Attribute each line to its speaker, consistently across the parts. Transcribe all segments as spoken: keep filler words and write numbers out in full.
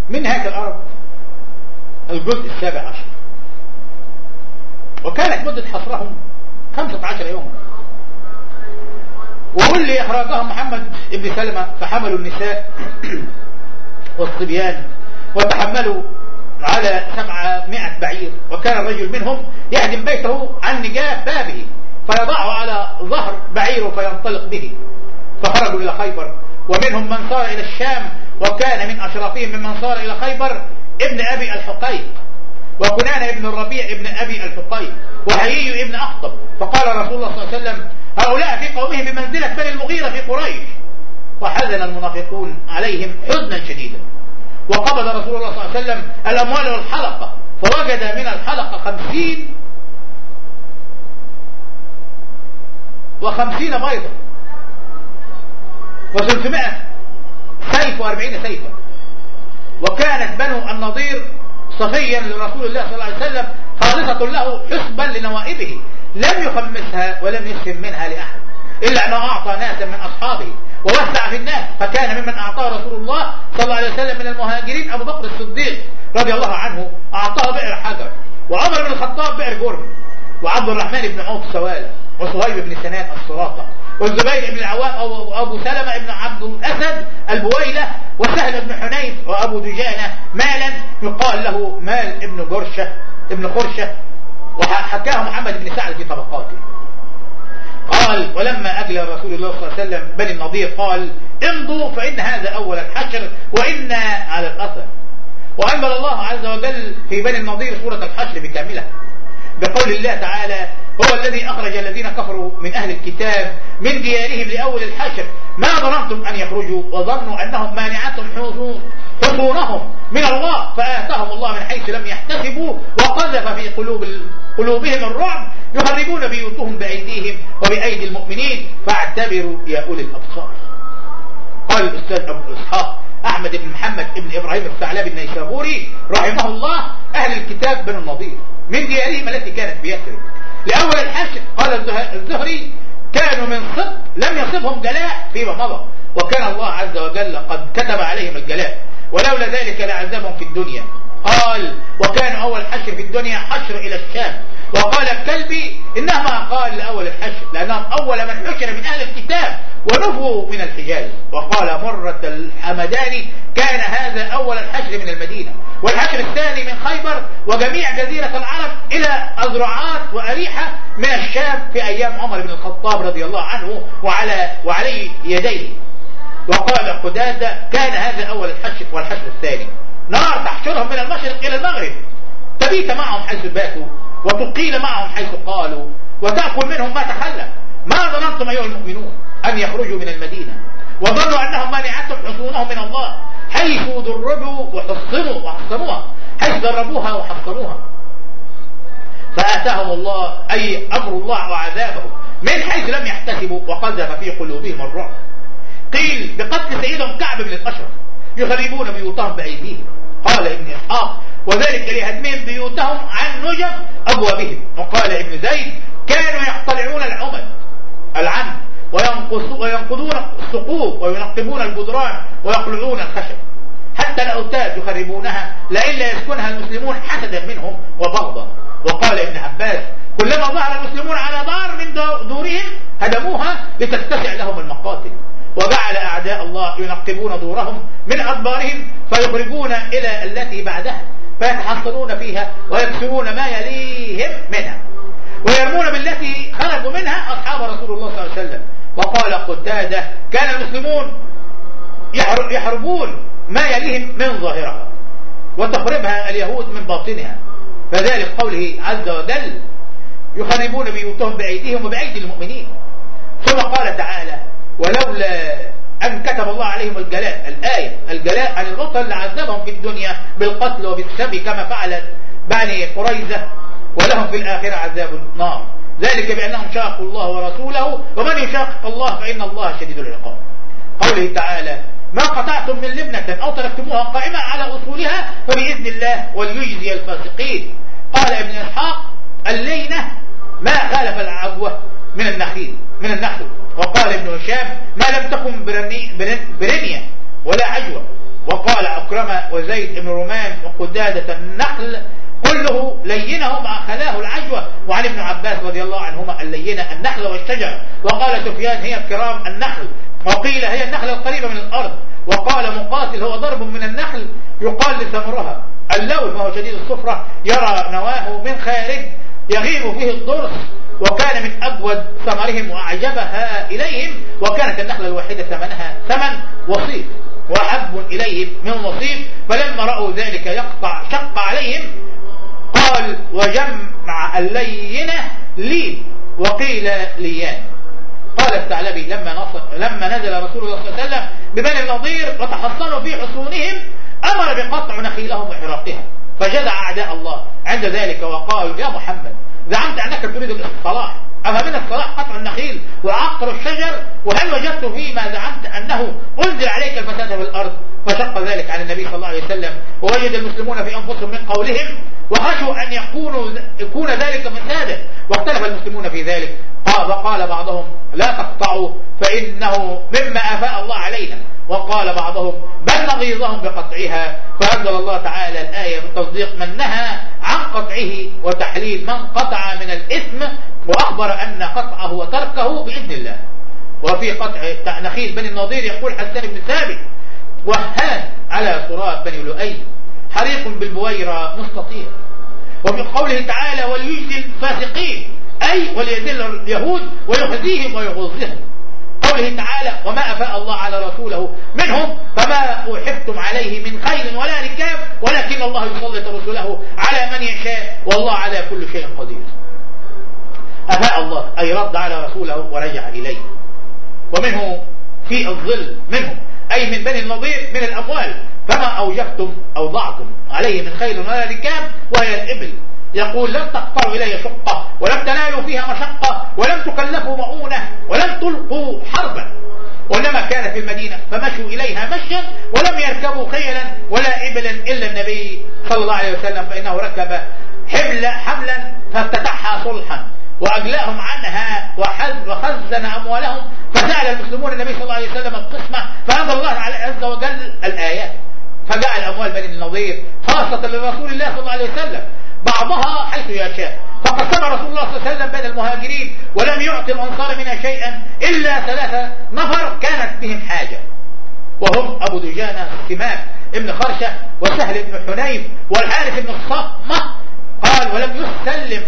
Speaker 1: من نهاية الأرض الجزء السابع عشر، وكانت مدة حصرهم خمسة عشر يوما. وولي إخراجهم محمد بن سلمة فحملوا النساء والصبيان وتحملوا على سبعمائة بعير، وكان الرجل منهم يهدم بيته عن نجاة بابه فيضعه على ظهر بعيره فينطلق به. فخرجوا إلى خيبر، ومنهم من صار إلى الشام، وكان من أشرافهم ممن صار إلى خيبر ابن أبي الحقيق، وكنان ابن الربيع ابن أبي الحقيق، وهيي ابن أخطب. فقال رسول الله صلى الله عليه وسلم: هؤلاء في قومهم بمنزلة بني المغيرة في قريش. وحزن المنافقون عليهم حزنا شديدا. وقبض رسول الله صلى الله عليه وسلم الأموال والحلقة، فوجد من الحلقة خمسين وخمسين بيضة وثلاثمائة سيف وأربعين سيفا. وكانت بنو النضير صفيا لرسول الله صلى الله عليه وسلم خالصة له حسبا لنوائبه، لم يخمسها ولم يسهم منها لأحد، إلا أنه أعطى ناسا من أصحابه ووسع في الناس. فكان ممن أعطاه رسول الله صلى الله عليه وسلم من المهاجرين أبو بكر الصديق رضي الله عنه، أعطاه بئر حجر، وعمر بن الخطاب بئر جرم، وعبد الرحمن بن عوف سوالة، وصهيب بن سنان الصراطة، والزبير بن العوام وأبو سلمة بن عبد الأسد البويلة، وسهل بن حنيف وأبو دجانة مالا يقال له مال ابن جرشة ابن خرشة. وحكاه محمد بن سعد في طبقاته. قال: ولما أجلى رسول الله صلى الله عليه وسلم بني النضير قال: امضوا فإن هذا أول الحشر وإنا على الأثر. وأنزل الله عز وجل في بني النضير سورة الحشر بكاملها بقول الله تعالى: هو الذي أخرج الذين كفروا من أهل الكتاب من ديارهم لأول الحشر ما ظننتم أن يخرجوا وظنوا أنهم مانعتهم حصونهم من الله فآتاهم الله من حيث لم يحتسبوا وقذف في قلوب قلوبهم الرعب يخربون بيوتهم بأيديهم وبأيدي المؤمنين فاعتبروا يا أولي الأبصار. قال الأستاذ أبو إسحاق أحمد بن محمد بن إبراهيم الثعلبي النيسابوري رحمه الله: أهل الكتاب بنو النضير من ديارهم التي كانت بيثرب لأول الحشر. قال الزهري: كانوا من صدق لم يصبهم جلاء فيما مضى، وكان الله عز وجل قد كتب عليهم الجلاء، ولولا ذلك لعذبهم في الدنيا. قال: وكان أول حشر في الدنيا حشر إلى الشام. وقال الكلبي: إنما قال لأول الحشر لأنهم أول من حشر من أهل الكتاب ونفوا من الحجاز. وقال مرة الحمداني: كان هذا أول الحشر من المدينة، والحشر الثاني من خيبر وجميع جزيرة العرب إلى أذرعات وأريحة من الشام في أيام عمر بن الخطاب رضي الله عنه وعلى وعليه يديه. وقال قتادة: كان هذا أول الحشر والحشر الثاني نار تحشرهم من المشرق إلى المغرب، تبيت معهم حيث باتوا وتقيل معهم حيث قالوا وتأكل منهم ما تخلف. ما ظننتم أيها المؤمنون أن يخرجوا من المدينة وظنوا أنهم مانعتهم حصونهم من الله حيث دربوا وحصنوا وحصنوها حيث دربوها وحصنوها فآتاهم الله أي أمر الله وعذابه من حيث لم يحتسبوا وقذف في قلوبهم الرعب. قيل بقتل سيدهم كعب بن الأشرف يخربون بيوتهم بأيديهم. قال ابن إسحاق: وذلك لهدمهم بيوتهم عن نجب أبوابهم. وقال ابن زيد: كانوا يقتلعون العمد العمد وينقضون الثقوب وينقبون الجدران ويقلعون الخشب حتى الأوتاد يخربونها لئلا يسكنها المسلمون حسدا منهم وبغضا. وقال ابن عباس: كلما ظهر المسلمون على دار من دورهم هدموها لتتسع لهم المقاتل. وجعل أعداء الله ينقبون دورهم من أدبارهم فيخرجون إلى التي بعدها فيتحصنون فيها ويكسرون ما يليهم منها ويرمون بالتي خرجوا منها أصحاب رسول الله صلى الله عليه وسلم. وقال قتادة: كان المسلمون يحربون ما يليهم من ظاهرها وتخربها اليهود من باطنها، فذلك قوله عز وجل: يخربون بيوتهم بأيديهم وبأيدي المؤمنين. ثم قال تعالى: ولولا أن كتب الله عليهم الجلاء. الآية الجلاء عن البطل لعذبهم في الدنيا بالقتل وبالسبي كما فعلت بني قريظة، ولهم في الآخرة عذاب النار، ذلك بأنهم شاقوا الله ورسوله ومن يشاقق الله فإن الله شديد العقاب. قوله تعالى: ما قطعتم من لبنة أو تركتموها قائمة على أصولها فبإذن الله وليجزي الفاسقين. قال ابن إسحاق: اللينة ما خالف العبوة من النخيل من النخل. وقال ابن هشام: ما لم تكن برنية ولا عجوة. وقال عكرمة وزيد بن رومان وقدادة النخل كله لينه ما خلاه العجوة. وعن ابن عباس رضي الله عنهما اللينة النخل والشجر. وقال سفيان هي الكرام النخل، وقيل هي النخل القريبة من الأرض. وقال مقاتل هو ضرب من النخل يقال لثمرها اللون وهو شديد الصفرة يرى نواه من خارج يغيب فيه الضرس، وكان من أبود ثمرهم وأعجبها إليهم. وكانت النخلة الواحدة ثمنها ثمن وصيف وأحب إليهم من وصيف. فلما رأوا ذلك يقطع شق عليهم قال وجمع اللينة لي وقيل ليان. قال الثعلبي لما, نصر لما نزل رسول الله صلى الله عليه وسلم ببني النضير وتحصنوا في حصونهم أمر بقطع نخيلهم وحراقها، فجزع أعداء الله عند ذلك وقالوا يا محمد زعمت أنك تريد الصلاح، أفمن الصلاح قطع النخيل وعقر الشجر؟ وهل وجدت فيما زعمت أنه أنزل عليك الفساد في الأرض؟ فشق ذلك عن النبي صلى الله عليه وسلم، ووجد المسلمون في أنفسهم من قولهم وخشوا أن يكونوا يكون ذلك فسادا، واختلف المسلمون في ذلك. قال وقال بعضهم لا تقطعوا فإنه مما أفاء الله علينا، وقال بعضهم بل نغيظهم بقطعها. فأنزل الله تعالى الآية بتصديق من نهى عن قطعه وتحليل من قطع من الإثم، وأخبر أن قطعه وتركه بإذن الله. وفي قطع نخيل بني النضير يقول حسان بن ثابت وهان على صراط بني لؤي حريق بالبويرة مستطير. وفي قوله تعالى وليجزي الفاسقين أي وليذل اليهود ويخزيهم ويغزهم. قوله تعالى وما أفاء الله على رسوله منهم فما أحبتم عليه من خيل ولا ركاب ولكن الله يسلط رسله على من يشاء والله على كل شيء قدير. أفاء الله أي رد على رسوله ورجع إليه. ومنه في الظل منهم أي من بني النضير من الأموال فما أوجفتم أو ضعتم عليه من خيل ولا ركاب وهي الإبل. يقول لم تقطعوا إلي شقة ولم تنالوا فيها مشقة ولم تكلفوا مؤونة ولم تلقوا حربا، وإنما كانت في المدينة فمشوا إليها مشيا ولم يركبوا خيلا ولا إبلا إلا النبي صلى الله عليه وسلم فإنه ركب حمل حملا فافتتحها صلحا وأجلاهم عنها وخزن أموالهم. فسأل المسلمون النبي صلى الله عليه وسلم القسمة فأنزل الله عز وجل الآيات فجعل أموال بني النضير خاصة لرسول الله صلى الله عليه وسلم بعضها حيث يشاء. فقسم رسول الله صلى الله عليه وسلم بين المهاجرين ولم يعطي الأنصار منها شيئا إلا ثلاثة نفر كانت بهم حاجة، وهم أبو دجانة سماك ابن خرشة وسهل بن حنيف والحارث بن الصمة. قال ولم يسلم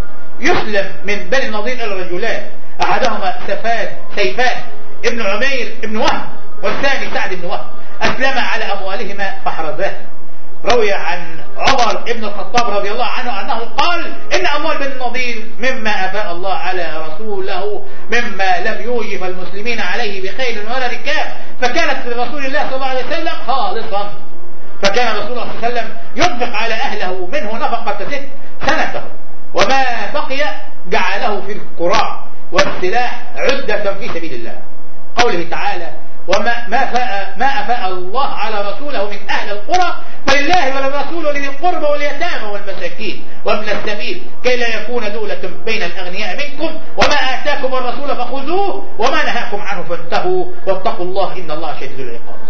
Speaker 1: يسلم من بني النضير إلى رجلان أحدهما سفان سيفان ابن عمير ابن وهب والثاني سعد بن وهب أسلم على أموالهما فحرزاها. روي عن عمر بن الخطاب رضي الله عنه أنه قال إن أموال بني النضير مما أفاء الله على رسوله مما لم يوجب المسلمين عليه بخيل ولا ركاب، فكانت لرسول الله صلى الله عليه وسلم خالصا. فكان رسول الله صلى الله عليه وسلم ينفق على أهله منه نفقة ست سنته، وما بقي جعله في القراع والسلاح عدة في سبيل الله. قوله تعالى وما ما فاء ما أفاء الله على رسوله من أهل القرى فلله وللرسول ولذي القربى واليتامى والمساكين وابن السبيل كي لا يكون دولة بين الأغنياء منكم وما آتاكم الرسول فخذوه وما نهاكم عنه فانتهوا واتقوا الله إن الله شديد العقاب.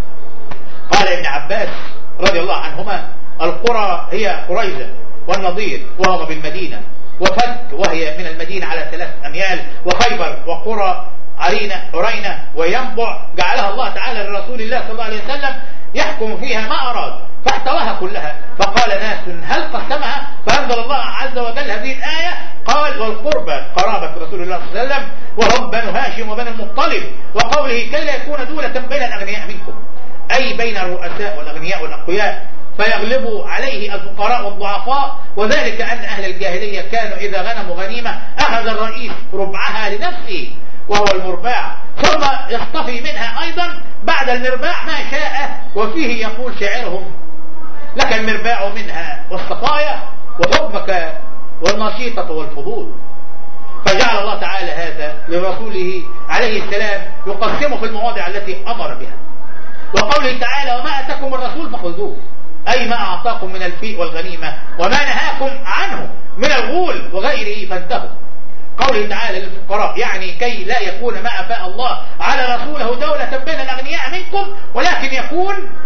Speaker 1: قال ابن عباس رضي الله عنهما القرى هي قريظة والنضير وهما بالمدينة، وفد وهي من المدينة على ثلاث أميال، وخيبر وقرى عرينة عرينة وينبع جعلها الله تعالى لرسول الله صلى الله عليه وسلم يحكم فيها ما أراد فاحتواها كلها. فقال ناس هل قسمها؟ فأنزل الله عز وجل هذه الآية قال والقربى قرابة رسول الله صلى الله عليه وسلم وهم بنو هاشم وبنو المطلب. وقوله كي لا يكون دولة بين الأغنياء منكم أي بين الرؤساء والأغنياء والأقوياء فيغلب عليه الفقراء والضعفاء. وذلك أن أهل الجاهلية كانوا إذا غنموا غنيمة أخذ الرئيس ربعها لنفسه وهو المرباع ثم يصطفي منها أيضا بعد المرباع ما شاء. وفيه يقول شاعرهم لك المرباع منها والصفايا وحكمك والنشيطة والفضول. فجعل الله تعالى هذا لرسوله عليه السلام يقسمه في المواضع التي أمر بها. وقوله تعالى وما أتاكم الرسول فخذوه أي ما أعطاكم من الفيء والغنيمة وما نهاكم عنه من الغول وغيره فانتهوا. قوله تعالى للفقراء يعني كي لا يكون ما أفاء الله على رسوله دولة بين الأغنياء منكم ولكن يكون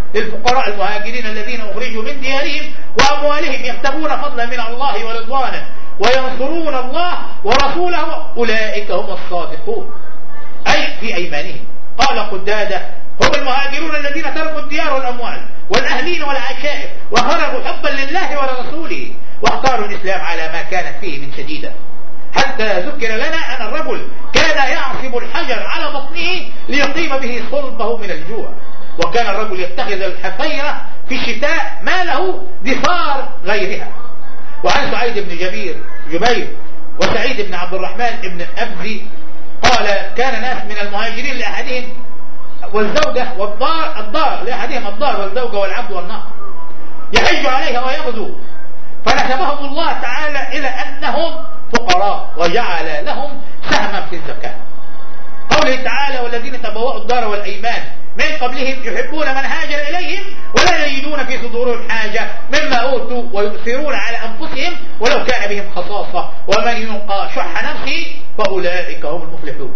Speaker 1: للفقراء المهاجرين الذين أخرجوا من ديارهم وأموالهم يبتغون فضلا من الله ورضوانا وينصرون الله ورسوله أولئك هم الصادقون، أي في أيمانهم. قال قتادة: هم المهاجرون الذين تركوا الديار والأموال والأهلين والعشائر وخرجوا حبا لله ورسوله واختاروا الإسلام على ما كانت فيه من شديدة، حتى ذكر لنا أن الرجل كان يعصب الحجر على بطنه ليقيم به صلبه من الجوع، وكان الرجل يتخذ الحفيرة في الشتاء ما له دثار غيرها. وعن سعيد بن جبير جبير وسعيد بن عبد الرحمن بن أبزي قال: كان ناس من المهاجرين لأحدهم والزوجة والدار الدار لأحدهم الدار والزوجة والعبد والناقة يحج عليها ويغزو، فنسبهم الله تعالى إلى أنهم فقراء وجعل لهم سهما في الزكاة. قوله تعالى: والذين تبوأوا الدار والأيمان من قبلهم يحبون من هاجر إليهم ولا يجدون في صدورهم حاجة مما أوتوا ويؤثرون على أنفسهم ولو كان بهم خصاصة ومن يوق شح نفسه فأولئك هم المفلحون.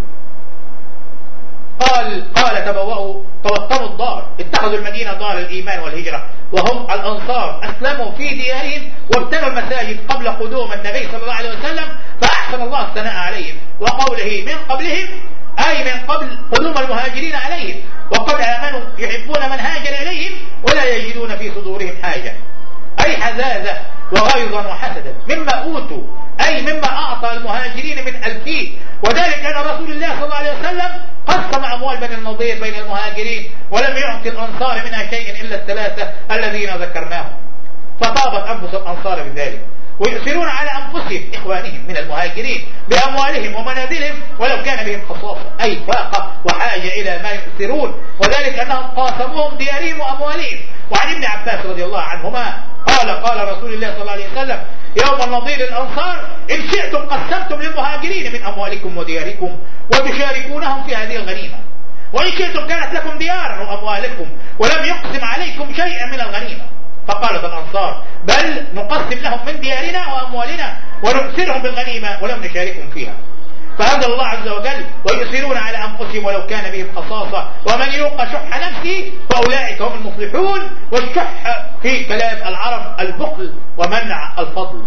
Speaker 1: قال قال تبوأوا توطنوا الدار، اتخذوا المدينة دار الإيمان والهجرة، وهم الأنصار أسلموا في ديارهم وابتنوا المساجد قبل قدوم النبي صلى الله عليه وسلم، فأحسن الله الثناء عليهم. وقوله من قبلهم أي من قبل قدوم المهاجرين عليهم، وقد آمنوا يحبون من هاجر إليهم ولا يجدون في صدورهم حاجة، أي حزازة وغيظا وحسدا مما أوتوا، أي مما أعطى المهاجرين من ألفين، وذلك أن رسول الله صلى الله عليه وسلم قسم أموال بني النضير بين المهاجرين ولم يعطي الأنصار منها شيء إلا الثلاثة الذين ذكرناهم، فطابت أنفس الأنصار بذلك، ويؤثرون على أنفسهم إخوانهم من المهاجرين بأموالهم ومنازلهم ولو كان بهم خصاصة، أي فاقة وحاجة إلى ما يؤثرون، وذلك أنهم قاسموهم ديارهم وأموالهم. وعن ابن عباس رضي الله عنهما قال: قال رسول الله صلى الله عليه وسلم: يوم النضير الأنصار إن شئتم قسمتم للمهاجرين من أموالكم ودياركم وتشاركونهم في هذه الغنيمة، وإن شئتم كانت لكم ديارا وأموالكم ولم يقسم عليكم شيئا من الغنيمة. فقالت الأنصار: بل نقسم لهم من ديارنا وأموالنا ونؤثرهم بالغنيمة ولم نشاركهم فيها. فأنزل الله عز وجل: ويؤثرون على أنفسهم ولو كان بهم خصاصة ومن يوق شح نفسه فأولئك هم المفلحون. والشح في كلام العرب البخل ومنع الفضل.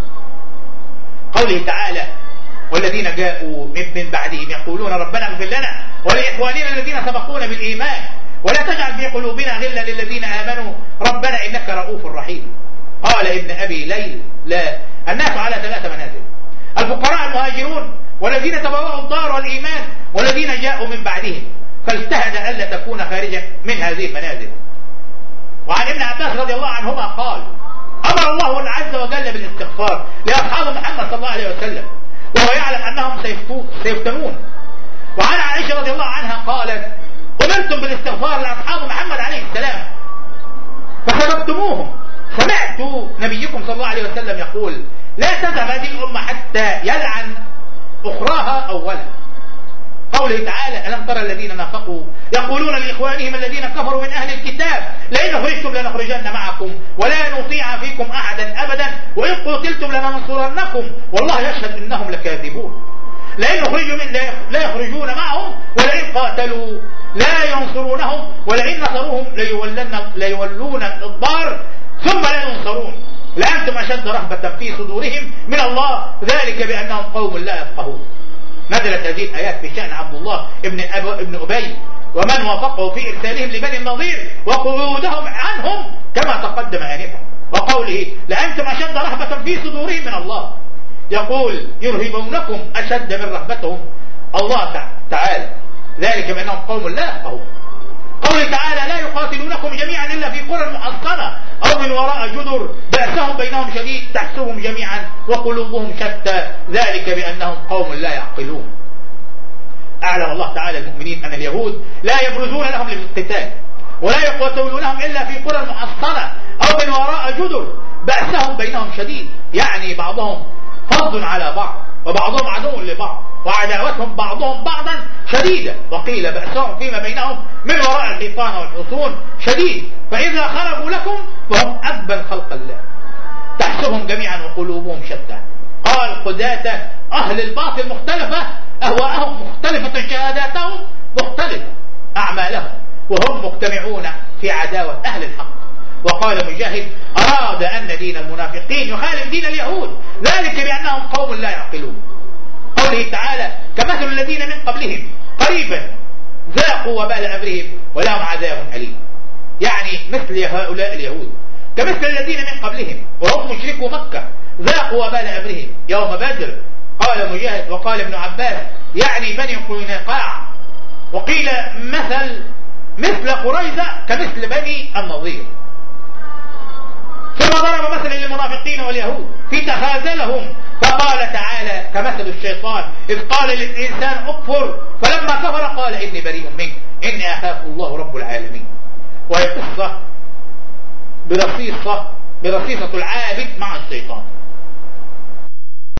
Speaker 1: قوله تعالى: والذين جاءوا من بعدهم يقولون ربنا اغفر لنا ولإخواننا الذين سبقونا بالإيمان ولا تجعل في قلوبنا غلا للذين آمنوا ربنا إنك رؤوف رحيم. قال ابن أبي ليل: لا، الناس على ثلاث منازل: الفقراء المهاجرون والذين تبوأوا الدار والإيمان والذين جاءوا من بعدهم، فاجتهد ألا تكون خارجا من هذه المنازل. وعن ابن عباس رضي الله عنهما قال: أمر الله عز وجل بالاستغفار لأصحاب محمد صلى الله عليه وسلم وهو يعلم أنهم سيفتنون. وعن عائشة رضي الله عنها قالت: أمرتم بالاستغفار لأصحاب محمد عليه السلام فسببتموهم، سمعت نبيكم صلى الله عليه وسلم يقول: لا تذهب هذه الأمة حتى يلعن أخراها أولا. قوله تعالى: ألم ترى الذين نافقوا يقولون لإخوانهم الذين كفروا من أهل الكتاب لئن أخرجتم لنخرجن معكم ولا نطيع فيكم أحدا أبدا وإن قتلتم لننصرنكم والله يشهد إنهم لكاذبون. لئن أخرجوا من لا يخرجون معهم ولئن قاتلوا لا ينصرونهم ولئن نصروهم ليولون الأدبار ثم لا ينصرون لأنتم أشد رهبة في صدورهم من الله ذلك بأنهم قوم لا يفقهون. نزلت هذه الآيات في شأن عبد الله ابن ابن أبي ومن وافقه في إرسالهم لبني النضير وقعودهم عنهم كما تقدم آنفا. وقوله: لأنتم أشد رهبة في صدورهم من الله، يقول: يرهبونكم أشد من رهبتهم الله تعالى ذلك بأنهم قوم لا يفقهون. قوله تعالى: لا يقاتلونكم جميعا إلا في قرى محصنة أو من وراء جدر بأسهم بينهم شديد تحسبهم جميعا وقلوبهم شتى ذلك بأنهم قوم لا يعقلون. أعلم الله تعالى المؤمنين أن اليهود لا يبرزون لهم للقتال ولا يقاتلونهم إلا في قرى محصنة أو من وراء جدر بأسهم بينهم شديد، يعني بعضهم فض على بعض وبعضهم عدو لبعض وعداوتهم بعضهم بعضا شديدة. وقيل بأسهم فيما بينهم من وراء الحيطان والحصون شديد، فإذا خرجوا لكم فهم أبا خلق الله تحسبهم جميعا وقلوبهم شتى. قال قداتة: أهل الباطل مختلفة، أهواءهم مختلفة، شهاداتهم مختلفة، أعمالهم وهم مجتمعون في عداوة أهل الحق. وقال مجاهد أراد أن دين المنافقين يخالف دين اليهود، ذلك بأنهم قوم لا يعقلون. قوله تعالى كمثل الذين من قبلهم قريبا ذاقوا وبال أمرهم ولهم عذاب أليم، يعني مثل هؤلاء اليهود كمثل الذين من قبلهم وهم مشركو مكة ذاقوا وبال أمرهم يوم بدر. قال مجاهد وقال ابن عباس يعني بني قينقاع، وقيل مثل مثل قريظة كمثل بني النضير. ثم ضرب مثلا للمنافقين واليهود في تخاذلهم فقال تعالى كمثل الشيطان إذ قال للإنسان اكفر فلما كفر قال إني بريء منك إني أخاف الله رب العالمين. وهي قصة برصيصة برصيصة العابد مع الشيطان.